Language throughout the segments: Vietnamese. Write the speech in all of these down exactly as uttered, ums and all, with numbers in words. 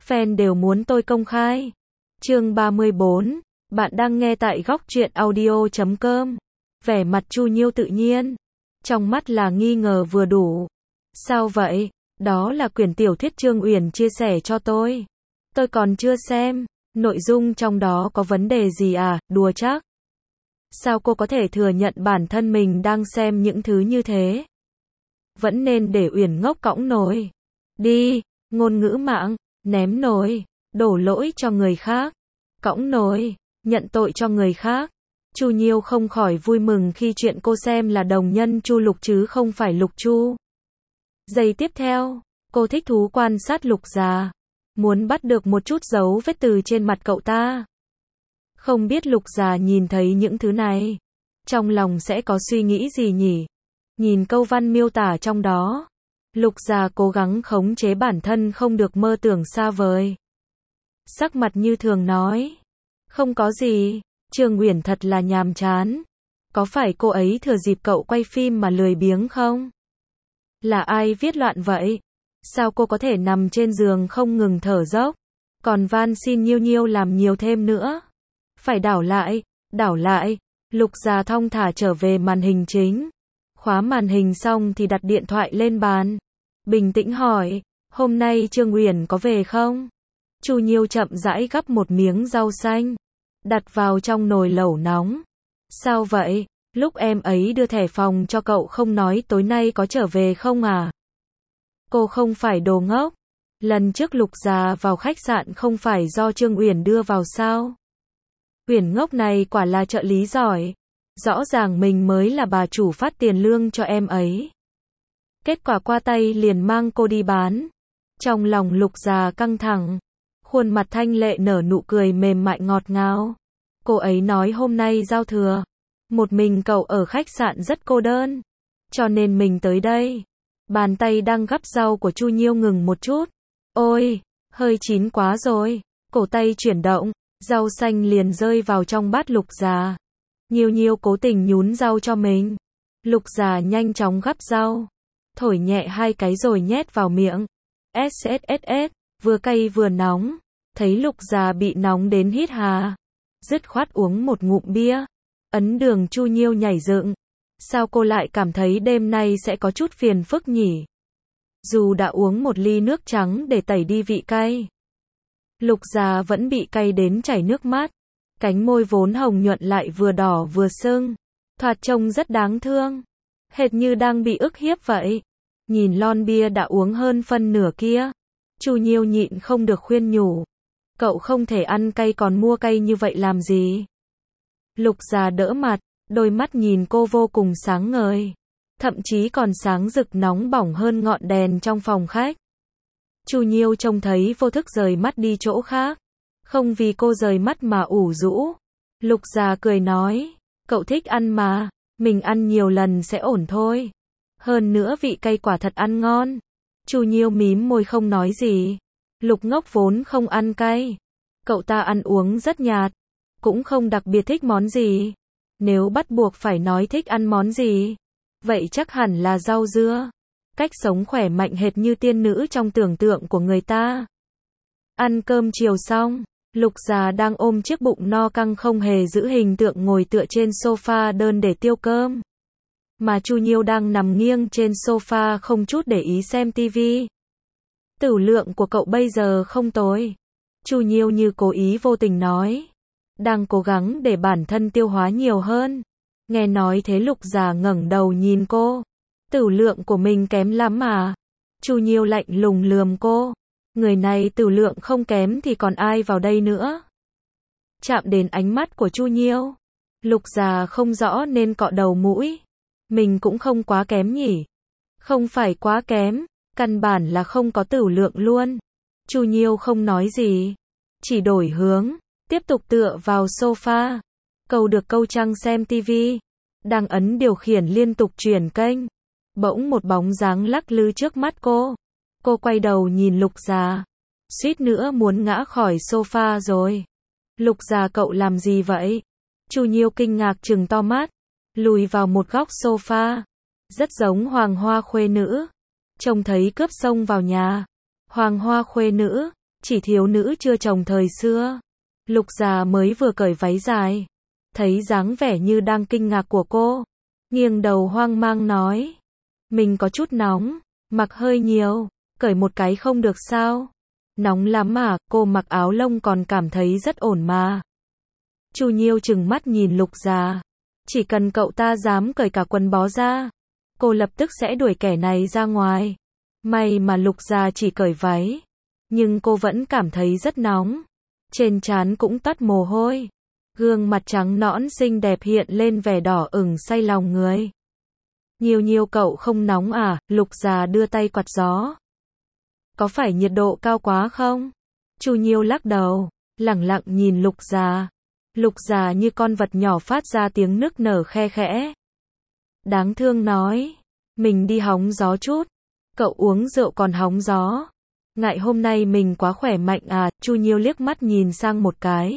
fan đều muốn tôi công khai. Chương ba mươi bốn, bạn đang nghe tại góc truyện audio chấm com. Vẻ mặt Chu Nhiêu tự nhiên, trong mắt là nghi ngờ vừa đủ. Sao vậy? Đó là quyển tiểu thuyết Trương Uyển chia sẻ cho tôi. Tôi còn chưa xem, nội dung trong đó có vấn đề gì à, đùa chắc. Sao cô có thể thừa nhận bản thân mình đang xem những thứ như thế? Vẫn nên để Uyển ngốc cõng nồi. Đi, ngôn ngữ mạng, ném nồi, đổ lỗi cho người khác. Cõng nồi, nhận tội cho người khác. Chu Nhiêu không khỏi vui mừng khi chuyện cô xem là đồng nhân Chu Lục chứ không phải Lục Chu. Giây tiếp theo, cô thích thú quan sát Lục Già, muốn bắt được một chút dấu vết từ trên mặt cậu ta. Không biết Lục Già nhìn thấy những thứ này, trong lòng sẽ có suy nghĩ gì nhỉ? Nhìn câu văn miêu tả trong đó, Lục Già cố gắng khống chế bản thân không được mơ tưởng xa vời. Sắc mặt như thường nói, không có gì, Trương Uyển thật là nhàm chán. Có phải cô ấy thừa dịp cậu quay phim mà lười biếng không? Là ai viết loạn vậy? Sao cô có thể nằm trên giường không ngừng thở dốc? Còn van xin Nhiêu Nhiêu làm nhiều thêm nữa. Phải đảo lại, đảo lại. Lục Già thong thả trở về màn hình chính. Khóa màn hình xong thì đặt điện thoại lên bàn. Bình tĩnh hỏi, hôm nay Trương Uyển có về không? Chu Nhiêu chậm rãi gắp một miếng rau xanh, đặt vào trong nồi lẩu nóng. Sao vậy? Lúc em ấy đưa thẻ phòng cho cậu không nói tối nay có trở về không à? Cô không phải đồ ngốc. Lần trước Lục Già vào khách sạn không phải do Trương Uyển đưa vào sao? Uyển ngốc này quả là trợ lý giỏi. Rõ ràng mình mới là bà chủ phát tiền lương cho em ấy. Kết quả qua tay liền mang cô đi bán. Trong lòng Lục Già căng thẳng, khuôn mặt thanh lệ nở nụ cười mềm mại ngọt ngào. Cô ấy nói hôm nay giao thừa, một mình cậu ở khách sạn rất cô đơn, cho nên mình tới đây. Bàn tay đang gắp rau của Chu Nhiêu ngừng một chút. Ôi, hơi chín quá rồi. Cổ tay chuyển động, rau xanh liền rơi vào trong bát Lục Già. Nhiêu Nhiêu cố tình nhún rau cho mình. Lục Già nhanh chóng gắp rau, thổi nhẹ hai cái rồi nhét vào miệng. ét ét ét ét, vừa cay vừa nóng. Thấy Lục Già bị nóng đến hít hà, dứt khoát uống một ngụm bia. Ấn Đường Chu Nhiêu nhảy dựng. Sao cô lại cảm thấy đêm nay sẽ có chút phiền phức nhỉ? Dù đã uống một ly nước trắng để tẩy đi vị cay, Lục Già vẫn bị cay đến chảy nước mắt. Cánh môi vốn hồng nhuận lại vừa đỏ vừa sưng, thoạt trông rất đáng thương, hệt như đang bị ức hiếp vậy. Nhìn lon bia đã uống hơn phân nửa kia, Chu Nhiêu nhịn không được khuyên nhủ. Cậu không thể ăn cay còn mua cay như vậy làm gì? Lục Già đỡ mặt, đôi mắt nhìn cô vô cùng sáng ngời, thậm chí còn sáng rực nóng bỏng hơn ngọn đèn trong phòng khách. Chu Nhiêu trông thấy vô thức rời mắt đi chỗ khác, không vì cô rời mắt mà ủ rũ. Lục Già cười nói, cậu thích ăn mà, mình ăn nhiều lần sẽ ổn thôi. Hơn nữa vị cay quả thật ăn ngon. Chu Nhiêu mím môi không nói gì. Lục ngốc vốn không ăn cay, cậu ta ăn uống rất nhạt, cũng không đặc biệt thích món gì. Nếu bắt buộc phải nói thích ăn món gì, vậy chắc hẳn là rau dưa. Cách sống khỏe mạnh hệt như tiên nữ trong tưởng tượng của người ta. Ăn cơm chiều xong, Lục Già đang ôm chiếc bụng no căng không hề giữ hình tượng ngồi tựa trên sofa đơn để tiêu cơm. Mà Chu Nhiêu đang nằm nghiêng trên sofa không chút để ý xem tivi. Tửu lượng của cậu bây giờ không tồi. Chu Nhiêu như cố ý vô tình nói. Đang cố gắng để bản thân tiêu hóa nhiều hơn. Nghe nói thế Lục Già ngẩng đầu nhìn cô. Tửu lượng của mình kém lắm à? Chu Nhiêu lạnh lùng lườm cô. Người này tửu lượng không kém thì còn ai vào đây nữa? Chạm đến ánh mắt của Chu Nhiêu, Lục Già không rõ nên cọ đầu mũi. Mình cũng không quá kém nhỉ? Không phải quá kém, căn bản là không có tửu lượng luôn. Chu Nhiêu không nói gì, chỉ đổi hướng, tiếp tục tựa vào sofa, câu được câu trăng xem tivi. Đang ấn điều khiển liên tục chuyển kênh, bỗng một bóng dáng lắc lư trước mắt cô. Cô quay đầu nhìn Lục Già, suýt nữa muốn ngã khỏi sofa rồi. Lục Già cậu làm gì vậy? Chu Nhiêu kinh ngạc trừng to mắt, lùi vào một góc sofa. Rất giống Hoàng Hoa khuê nữ. Trông thấy cướp xông vào nhà. Hoàng Hoa khuê nữ, Chỉ thiếu nữ chưa chồng thời xưa. Lục già mới vừa cởi váy dài. Thấy dáng vẻ như đang kinh ngạc của cô. Nghiêng đầu hoang mang nói. Mình có chút nóng, mặc hơi nhiều, cởi một cái không được sao? Nóng lắm à, cô mặc áo lông còn cảm thấy rất ổn mà. Chu Nhiêu trừng mắt nhìn Lục già. Chỉ cần cậu ta dám cởi cả quần bó ra, cô lập tức sẽ đuổi kẻ này ra ngoài. May mà Lục già chỉ cởi váy, nhưng cô vẫn cảm thấy rất nóng. Trên trán cũng toát mồ hôi. Gương mặt trắng nõn xinh đẹp hiện lên vẻ đỏ ửng say lòng người. Nhiêu Nhiêu cậu không nóng à? Lục già đưa tay quạt gió. Có phải nhiệt độ cao quá không? Chu Nhiêu lắc đầu, lẳng lặng nhìn Lục già. Lục già như con vật nhỏ phát ra tiếng nức nở khe khẽ. Đáng thương nói, mình đi hóng gió chút. Cậu uống rượu còn hóng gió. Ngại hôm nay mình quá khỏe mạnh à? Chu Nhiêu liếc mắt nhìn sang một cái.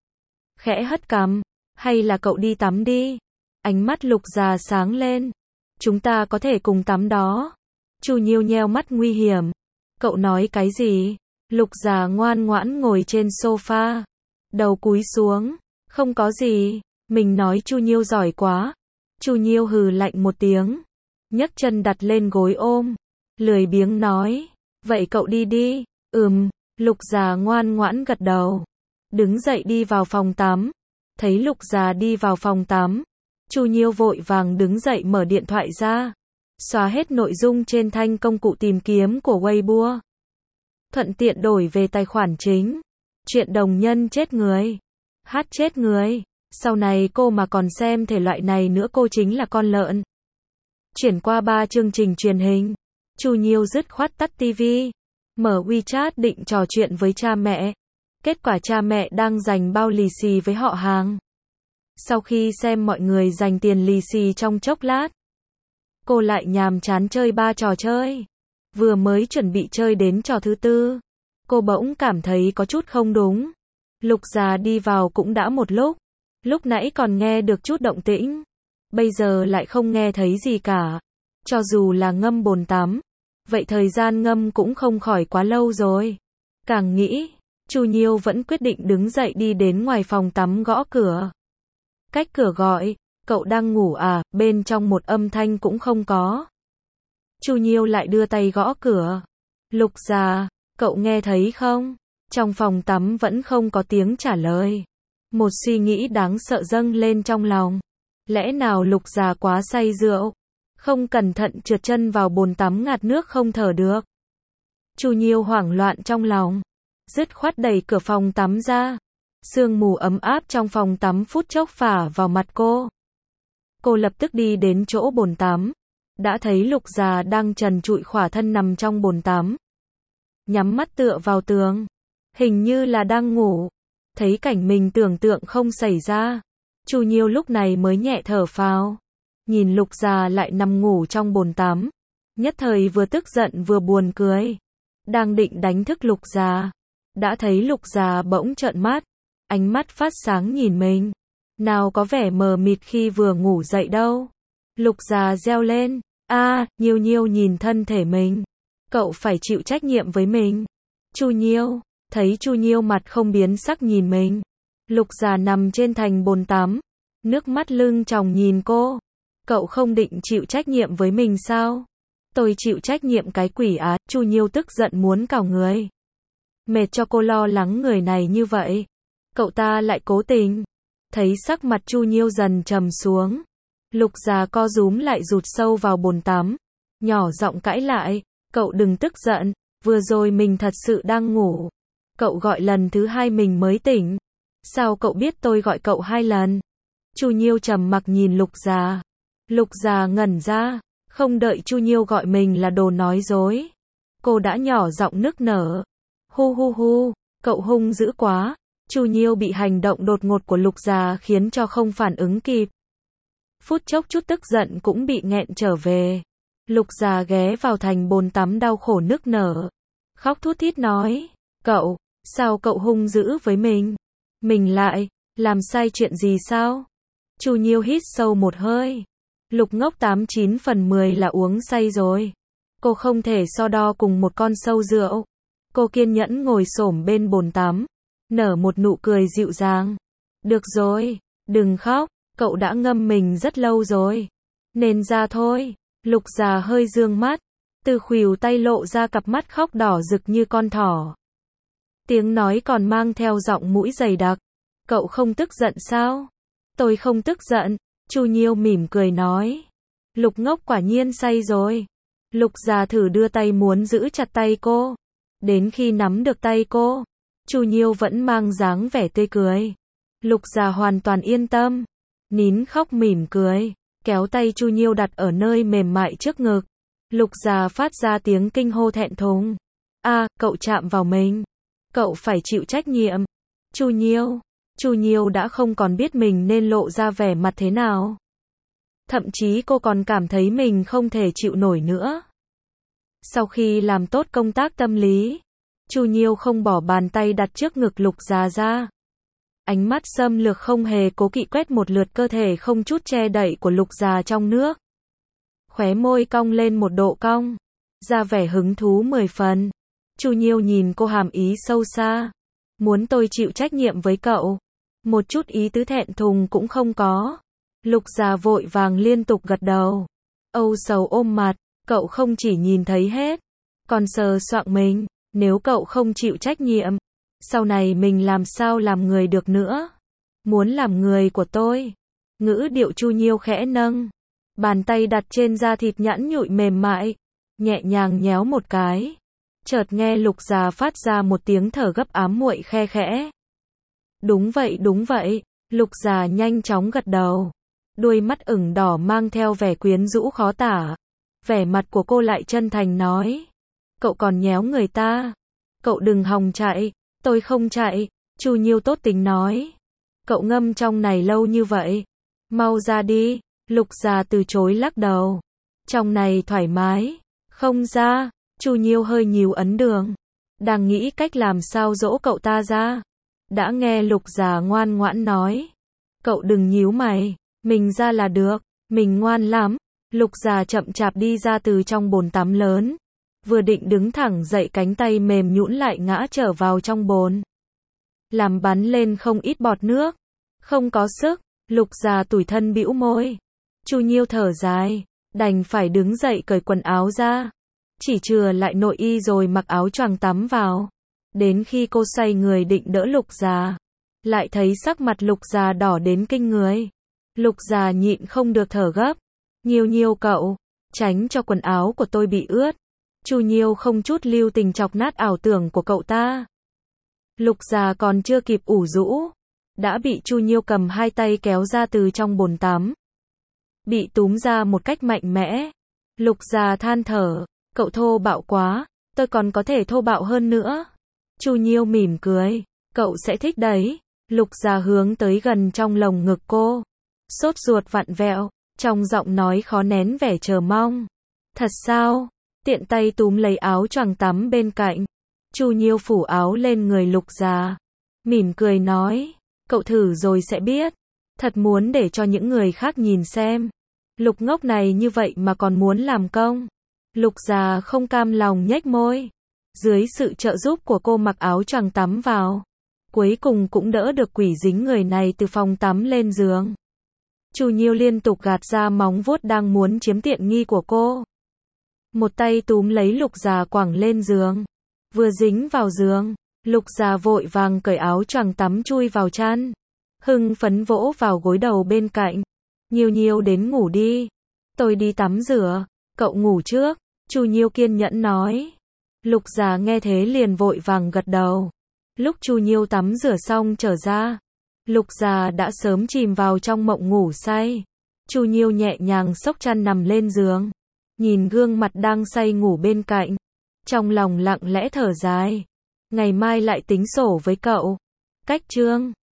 Khẽ hất cằm, hay là cậu đi tắm đi. Ánh mắt Lục già sáng lên. Chúng ta có thể cùng tắm đó. Chu Nhiêu nheo mắt nguy hiểm. Cậu nói cái gì? Lục già ngoan ngoãn ngồi trên sofa. Đầu cúi xuống. Không có gì. Mình nói Chu Nhiêu giỏi quá. Chu Nhiêu hừ lạnh một tiếng. Nhấc chân đặt lên gối ôm. Lười biếng nói. Vậy cậu đi đi. Ừm. Lục già ngoan ngoãn gật đầu. Đứng dậy đi vào phòng tắm. Thấy Lục già đi vào phòng tắm. Chu Nhiêu vội vàng đứng dậy mở điện thoại ra. Xóa hết nội dung trên thanh công cụ tìm kiếm của Weibo. Thuận tiện đổi về tài khoản chính. Chuyện đồng nhân chết người. Hát chết người. Sau này cô mà còn xem thể loại này nữa cô chính là con lợn. Chuyển qua ba chương trình truyền hình. Chu Nhiêu dứt khoát tắt tivi. Mở WeChat định trò chuyện với cha mẹ. Kết quả cha mẹ đang giành bao lì xì với họ hàng. Sau khi xem mọi người dành tiền lì xì trong chốc lát, cô lại nhàm chán chơi ba trò chơi. Vừa mới chuẩn bị chơi đến trò thứ tư, cô bỗng cảm thấy có chút không đúng. Lục già đi vào cũng đã một lúc. Lúc nãy còn nghe được chút động tĩnh. Bây giờ lại không nghe thấy gì cả. Cho dù là ngâm bồn tắm. Vậy thời gian ngâm cũng không khỏi quá lâu rồi. Càng nghĩ, Chu Nhiêu vẫn quyết định đứng dậy đi đến ngoài phòng tắm gõ cửa. Cách cửa gọi, cậu đang ngủ à? Bên trong một âm thanh cũng không có. Chu Nhiêu lại đưa tay gõ cửa. Lục già, cậu nghe thấy không? Trong phòng tắm vẫn không có tiếng trả lời. Một suy nghĩ đáng sợ dâng lên trong lòng. Lẽ nào Lục già quá say rượu? Không cẩn thận trượt chân vào bồn tắm ngạt nước không thở được. Chu Nhiêu hoảng loạn trong lòng. Dứt khoát đẩy cửa phòng tắm ra. Sương mù ấm áp trong phòng tắm phút chốc phả vào mặt cô. Cô lập tức đi đến chỗ bồn tắm. Đã thấy Lục già đang trần trụi khỏa thân nằm trong bồn tắm. Nhắm mắt tựa vào tường. Hình như là đang ngủ. Thấy cảnh mình tưởng tượng không xảy ra. Chu Nhiêu lúc này mới nhẹ thở phào. Nhìn Lục già lại nằm ngủ trong bồn tắm. Nhất thời vừa tức giận vừa buồn cười. Đang định đánh thức Lục già. Đã thấy Lục già bỗng trợn mắt. Ánh mắt phát sáng nhìn mình. Nào có vẻ mờ mịt khi vừa ngủ dậy đâu. Lục già reo lên. A, Nhiêu Nhiêu nhìn thân thể mình. Cậu phải chịu trách nhiệm với mình. Chu Nhiêu. Thấy Chu Nhiêu mặt không biến sắc nhìn mình. Lục già nằm trên thành bồn tắm. Nước mắt lưng tròng nhìn cô. Cậu không định chịu trách nhiệm với mình sao? Tôi chịu trách nhiệm cái quỷ á. Chu Nhiêu tức giận muốn cào người. Mệt cho cô lo lắng người này như vậy. Cậu ta lại cố tình. Thấy sắc mặt Chu Nhiêu dần trầm xuống. Lục già co rúm lại rụt sâu vào bồn tắm. Nhỏ giọng cãi lại. Cậu đừng tức giận. Vừa rồi mình thật sự đang ngủ. Cậu gọi lần thứ hai mình mới tỉnh. Sao cậu biết tôi gọi cậu hai lần? Chu Nhiêu trầm mặc nhìn Lục già. Lục già ngẩn ra. Không đợi Chu Nhiêu gọi mình là đồ nói dối. Cô đã nhỏ giọng nức nở. Hu hu hu. Cậu hung dữ quá. Chu Nhiêu bị hành động đột ngột của Lục già khiến cho không phản ứng kịp. Phút chốc chút tức giận cũng bị nghẹn trở về. Lục già ghé vào thành bồn tắm đau khổ nức nở. Khóc thút thít nói. Cậu, sao cậu hung dữ với mình? Mình lại, làm sai chuyện gì sao? Chu Nhiêu hít sâu một hơi. Lục ngốc tám chín phần mười là uống say rồi. Cô không thể so đo cùng một con sâu rượu. Cô kiên nhẫn ngồi xổm bên bồn tắm, nở một nụ cười dịu dàng. Được rồi, đừng khóc, cậu đã ngâm mình rất lâu rồi. Nên ra thôi. Lục Già hơi dương mắt, từ khuỷu tay lộ ra cặp mắt khóc đỏ rực như con thỏ. Tiếng nói còn mang theo giọng mũi dày đặc. Cậu không tức giận sao? Tôi không tức giận, Chu Nhiêu mỉm cười nói. Lục Ngốc quả nhiên say rồi. Lục Già thử đưa tay muốn giữ chặt tay cô. Đến khi nắm được tay cô, Chu Nhiêu vẫn mang dáng vẻ tươi cười. Lục Già hoàn toàn yên tâm, nín khóc mỉm cười, kéo tay Chu Nhiêu đặt ở nơi mềm mại trước ngực. Lục Già phát ra tiếng kinh hô thẹn thùng. A, à, cậu chạm vào mình. Cậu phải chịu trách nhiệm. Chu Nhiêu, Chu Nhiêu đã không còn biết mình nên lộ ra vẻ mặt thế nào. Thậm chí cô còn cảm thấy mình không thể chịu nổi nữa. Sau khi làm tốt công tác tâm lý, Chu Nhiêu không bỏ bàn tay đặt trước ngực Lục Già ra. Ánh mắt xâm lược không hề cố kỵ quét một lượt cơ thể không chút che đậy của Lục Già trong nước. Khóe môi cong lên một độ cong, ra vẻ hứng thú mười phần. Chu Nhiêu nhìn cô hàm ý sâu xa. Muốn tôi chịu trách nhiệm với cậu? Một chút ý tứ thẹn thùng cũng không có. Lục Già vội vàng liên tục gật đầu. Âu sầu ôm mặt, cậu không chỉ nhìn thấy hết, còn sờ soạng mình. Nếu cậu không chịu trách nhiệm, sau này mình làm sao làm người được nữa? Muốn làm người của tôi. Ngữ điệu Chu Nhiêu khẽ nâng, bàn tay đặt trên da thịt nhẵn nhụi mềm mại, nhẹ nhàng nhéo một cái. Chợt nghe Lục Già phát ra một tiếng thở gấp ám muội khe khẽ. Đúng vậy đúng vậy, Lục Già nhanh chóng gật đầu. Đuôi mắt ửng đỏ mang theo vẻ quyến rũ khó tả. Vẻ mặt của cô lại chân thành nói. Cậu còn nhéo người ta. Cậu đừng hòng chạy. Tôi không chạy. Chu Nhiêu tốt tính nói. Cậu ngâm trong này lâu như vậy. Mau ra đi. Lục Già từ chối lắc đầu. Trong này thoải mái. Không ra. Chu Nhiêu hơi nhíu ấn đường. Đang nghĩ cách làm sao dỗ cậu ta ra. Đã nghe Lục Già ngoan ngoãn nói. Cậu đừng nhíu mày. Mình ra là được. Mình ngoan lắm. Lục Già chậm chạp đi ra từ trong bồn tắm lớn. Vừa định đứng thẳng dậy cánh tay mềm nhũn lại ngã trở vào trong bồn. Làm bắn lên không ít bọt nước. Không có sức. Lục Già tủi thân bĩu môi. Chu Nhiêu thở dài. Đành phải đứng dậy cởi quần áo ra. Chỉ chừa lại nội y rồi mặc áo choàng tắm vào. Đến khi cô xoay người định đỡ Lục Già, lại thấy sắc mặt Lục Già đỏ đến kinh người. Lục Già nhịn không được thở gấp. Nhiêu Nhiêu cậu, tránh cho quần áo của tôi bị ướt. Chu Nhiêu không chút lưu tình chọc nát ảo tưởng của cậu ta. Lục Già còn chưa kịp ủ rũ, đã bị Chu Nhiêu cầm hai tay kéo ra từ trong bồn tắm. Bị túm ra một cách mạnh mẽ. Lục Già than thở, cậu thô bạo quá, tôi còn có thể thô bạo hơn nữa. Chu Nhiêu mỉm cười, cậu sẽ thích đấy. Lục Già hướng tới gần trong lồng ngực cô. Sốt ruột vặn vẹo, trong giọng nói khó nén vẻ chờ mong. Thật sao? Tiện tay túm lấy áo choàng tắm bên cạnh. Chu Nhiêu phủ áo lên người Lục Già. Mỉm cười nói, cậu thử rồi sẽ biết. Thật muốn để cho những người khác nhìn xem. Lục Ngốc này như vậy mà còn muốn làm công. Lục Già không cam lòng nhếch môi. Dưới sự trợ giúp của cô mặc áo choàng tắm vào. Cuối cùng cũng đỡ được quỷ dính người này từ phòng tắm lên giường. Chu Nhiêu liên tục gạt ra móng vuốt đang muốn chiếm tiện nghi của cô. Một tay túm lấy Lục Già quẳng lên giường. Vừa dính vào giường, Lục Già vội vàng cởi áo choàng tắm chui vào chăn. Hưng phấn vỗ vào gối đầu bên cạnh. Nhiêu Nhiêu đến ngủ đi. Tôi đi tắm rửa. Cậu ngủ trước. Chu Nhiêu kiên nhẫn nói. Lục Già nghe thế liền vội vàng gật đầu. Lúc Chu Nhiêu tắm rửa xong trở ra, Lục Già đã sớm chìm vào trong mộng ngủ say. Chu Nhiêu nhẹ nhàng xốc chăn nằm lên giường, nhìn gương mặt đang say ngủ bên cạnh, trong lòng lặng lẽ thở dài. Ngày mai lại tính sổ với cậu. Cách chương